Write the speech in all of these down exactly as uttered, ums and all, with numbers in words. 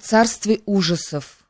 царстве ужасов.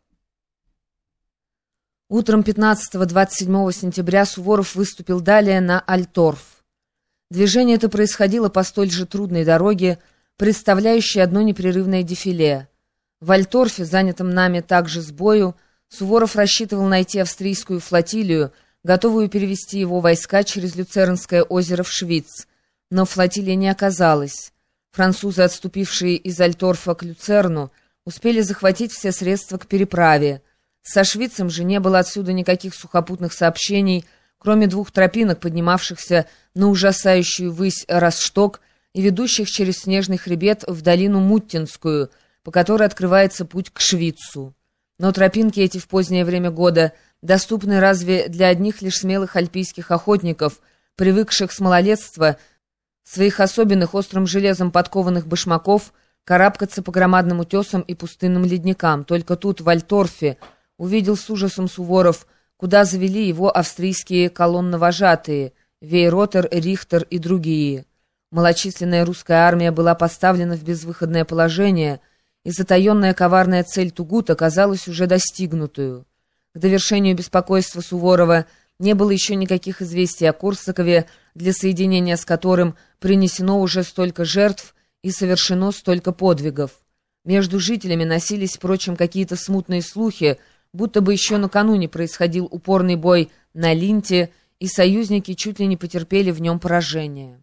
Утром пятнадцатого-двадцать седьмого сентября Суворов выступил далее на Альторф. Движение это происходило по столь же трудной дороге, представляющей одно непрерывное дефиле. В Альторфе, занятом нами также с бою, Суворов рассчитывал найти австрийскую флотилию, готовую перевести его войска через Люцернское озеро в Швиц, но флотилия не оказалась. Французы, отступившие из Альторфа к Люцерну, успели захватить все средства к переправе. Со Швицем же не было отсюда никаких сухопутных сообщений, кроме двух тропинок, поднимавшихся на ужасающую высь Росшток и ведущих через снежный хребет в долину Муттинскую, по которой открывается путь к Швицу. Но тропинки эти в позднее время года доступны разве для одних лишь смелых альпийских охотников, привыкших с малолетства своих особенных острым железом подкованных башмаков карабкаться по громадным утесам и пустынным ледникам. Только тут, в Альторфе, увидел с ужасом Суворов, куда завели его австрийские колонновожатые Вейротер, Рихтер и другие. Малочисленная русская армия была поставлена в безвыходное положение, и затаенная коварная цель Тугута казалась уже достигнутую. К довершению беспокойства Суворова не было еще никаких известий о Корсакове, для соединения с которым принесено уже столько жертв и совершено столько подвигов. Между жителями носились, впрочем, какие-то смутные слухи, будто бы еще накануне происходил упорный бой на Линте, и союзники чуть ли не потерпели в нем поражение.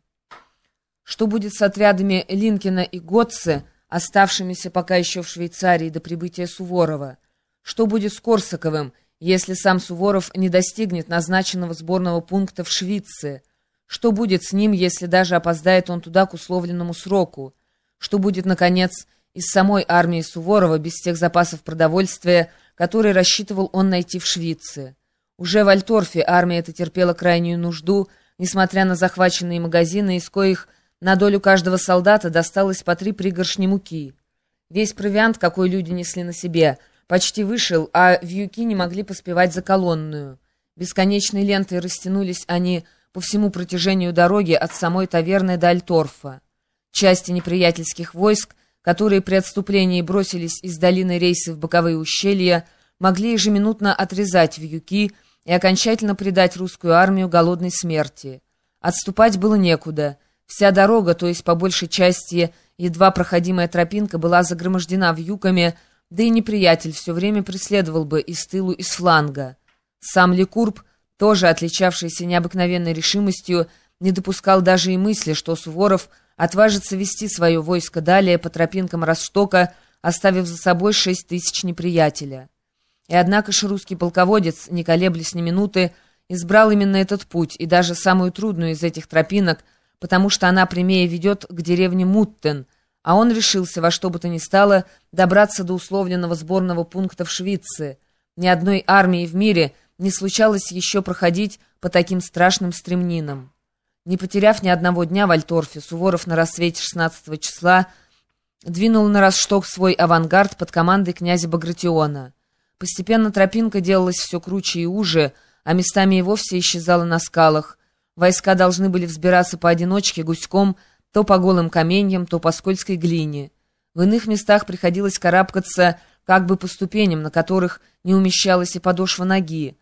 Что будет с отрядами Линкена и Готце, оставшимися пока еще в Швейцарии до прибытия Суворова? Что будет с Корсаковым, если сам Суворов не достигнет назначенного сборного пункта в Швице? Что будет с ним, если даже опоздает он туда к условленному сроку? Что будет, наконец, из самой армии Суворова без тех запасов продовольствия, которые рассчитывал он найти в Швице? Уже в Альторфе армия эта терпела крайнюю нужду, несмотря на захваченные магазины, из коих на долю каждого солдата досталось по три пригоршни муки. Весь провиант, какой люди несли на себе, почти вышел, а вьюки не могли поспевать за колонную. Бесконечной лентой растянулись они по всему протяжению дороги от самой таверны до Альторфа. Части неприятельских войск, которые при отступлении бросились из долины рейсы в боковые ущелья, могли ежеминутно отрезать вьюки и окончательно предать русскую армию голодной смерти. Отступать было некуда. Вся дорога, то есть по большей части едва проходимая тропинка, была загромождена вьюками, да и неприятель все время преследовал бы из тылу, из фланга. Сам Лекурб, тоже отличавшийся необыкновенной решимостью, не допускал даже и мысли, что Суворов отважится вести свое войско далее по тропинкам Росштока, оставив за собой шесть тысяч неприятеля. И однако ж русский полководец, не колеблясь ни минуты, избрал именно этот путь, и даже самую трудную из этих тропинок, потому что она прямее ведет к деревне Муттен, а он решился во что бы то ни стало добраться до условленного сборного пункта в Швице. Ни одной армии в мире не случалось еще проходить по таким страшным стремнинам. Не потеряв ни одного дня в Альторфе, Суворов на рассвете шестнадцатого числа двинул на Росшток свой авангард под командой князя Багратиона. Постепенно тропинка делалась все круче и уже, а местами и вовсе исчезала на скалах. Войска должны были взбираться поодиночке, гуськом, то по голым каменьям, то по скользкой глине. В иных местах приходилось карабкаться как бы по ступеням, на которых не умещалась и подошва ноги.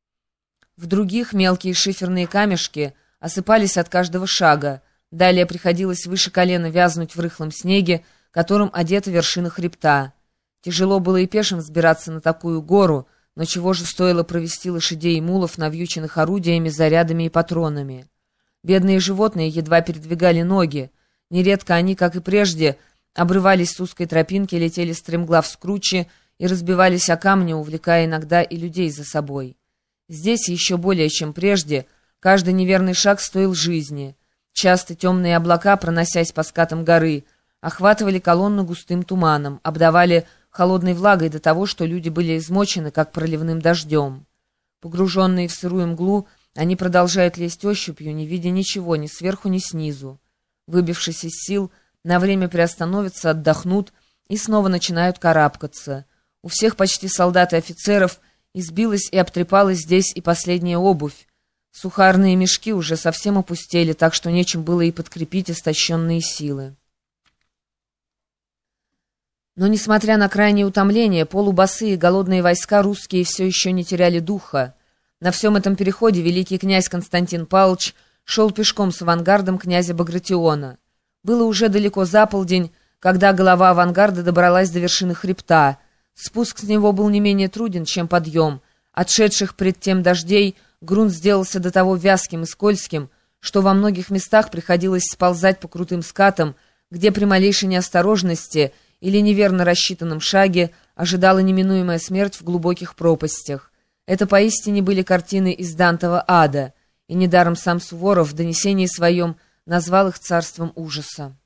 В других мелкие шиферные камешки осыпались от каждого шага. Далее приходилось выше колена вязнуть в рыхлом снеге, которым одета вершина хребта. Тяжело было и пешим взбираться на такую гору, но чего же стоило провести лошадей и мулов, навьюченных орудиями, зарядами и патронами. Бедные животные едва передвигали ноги. Нередко они, как и прежде, обрывались с узкой тропинки, летели стремглав с кручи и разбивались о камни, увлекая иногда и людей за собой. Здесь, еще более чем прежде, каждый неверный шаг стоил жизни. Часто темные облака, проносясь по скатам горы, охватывали колонну густым туманом, обдавали холодной влагой до того, что люди были измочены, как проливным дождем. Погруженные в сырую мглу, они продолжают лезть ощупью, не видя ничего ни сверху, ни снизу. Выбившись из сил, на время приостановятся, отдохнут и снова начинают карабкаться. У всех почти солдат и офицеров избилась и обтрепалась здесь и последняя обувь. Сухарные мешки уже совсем опустели, так что нечем было и подкрепить истощенные силы. Но, несмотря на крайнее утомление, полубосые голодные войска русские все еще не теряли духа. На всем этом переходе великий князь Константин Павлович шел пешком с авангардом князя Багратиона. Было уже далеко за полдень, когда голова авангарда добралась до вершины хребта. Спуск с него был не менее труден, чем подъем. Отшедших пред тем дождей грунт сделался до того вязким и скользким, что во многих местах приходилось сползать по крутым скатам, где при малейшей неосторожности или неверно рассчитанном шаге ожидала неминуемая смерть в глубоких пропастях. Это поистине были картины из Дантова ада, и недаром сам Суворов в донесении своем назвал их царством ужаса.